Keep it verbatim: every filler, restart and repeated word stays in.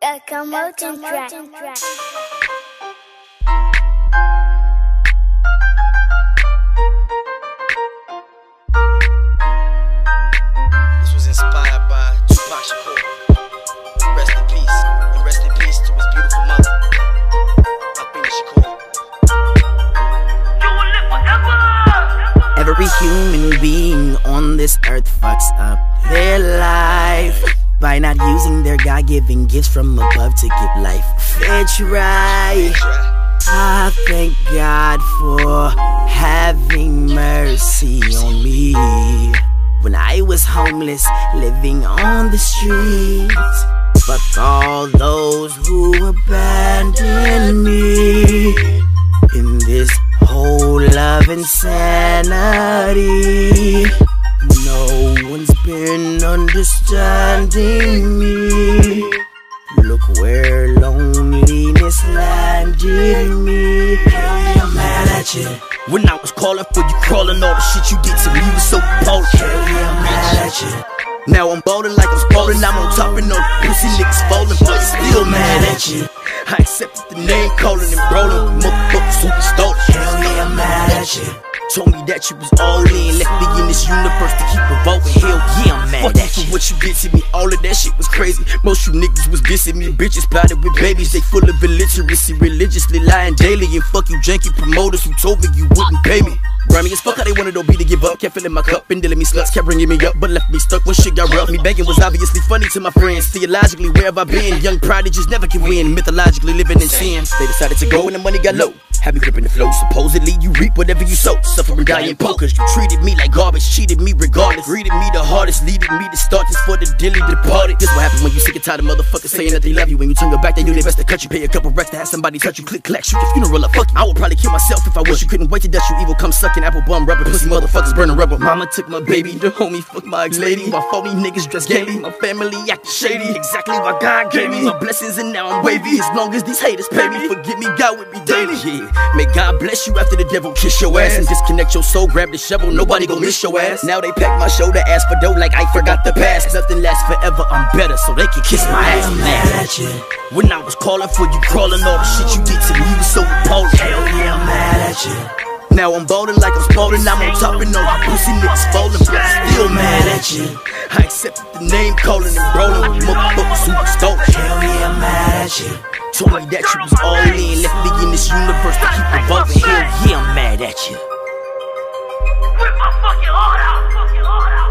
A commotion track. This was inspired by Tupac Shakur. Rest in peace, and rest in peace to his beautiful mother, Afeni Shakur. You will live forever. Every human being on this earth fucks up their life by not using their God-given gifts from above to give life fair try. I thank God for having mercy on me when I was homeless, living on the streets. Fuck all those who abandoned me in this whole love insanity. No one's been understanding me. Look where loneliness landed me. Hey, I'm mad at you. When I was calling for you, crawling all the shit you did to me, you was so appalling. Hey, I'm mad at you. Now I'm ballin' like I'm ballin', I'm on top and all the pussy niggas fallin', but still mad at you. I accepted the name calling and rollin', motherfuckers who stole it. Hell yeah, I'm mad at you. Told me that you was all in, left me in this universe to keep revolving. Hell yeah, I'm mad at you. For what you did to me, all of that shit was crazy. Most you niggas was dissing me, bitches plotted with babies. They full of illiteracy, religiously lying daily. And fuck you janky promoters who told me you wouldn't pay me. Grimy as fuck how they wanted O B to give up. Kept filling my cup and dealing me sluts, kept bringing me up, but left me stuck when shit got rough. Me begging was obviously funny to my friends. Theologically, where have I been? Young prodigies never can win. Mythologically living in sin. They decided to go and the money got low. Had me gripping the flow. Supposedly you reap whatever you sow. Suffering, dying, pokers. You treated me like garbage, cheated me regardless. Reading me the hardest, leading me to start this for the dilly departed. This what happens when you sick and tired of motherfuckers saying that they love you. When you turn your back, they do their best to cut you. Pay a couple racks to have somebody touch you. Click, clack, shoot your funeral up. Fuck you. I would probably kill myself if I wish you couldn't wait to death. You evil come sucking apple bum rubber. Pussy motherfuckers burning rubber. Mama took my baby, the homie fuck my ex lady. My phony niggas dressed gaily, my family acting shady. Exactly what God gave me, my blessings and now I'm wavy. As long as these haters pay me, forgive me, God with me daily. Yeah, may God bless you after the devil kiss your ass and disconnect your soul. Grab the shovel, nobody gon' miss your ass. Now they pack my shoulder, ask for dough like I forgot the past. Nothing lasts forever, I'm better, so they can kiss my ass. I'm mad at you. When I was calling for you, crawling all the shit you did to me, you was so appalling. Hell yeah, I'm mad at you. Now I'm ballin' like I'm ballin', I'm on top and all the pussy niggas fallin', but still mad at you. I accepted the name calling and rollin' with motherfuckers who stole it. Hell yeah, I'm mad at you. Told me that you was all in, left me in this universe to keep revolving. Hell yeah, I'm mad at you. Rip my fucking heart out, fucking heart out.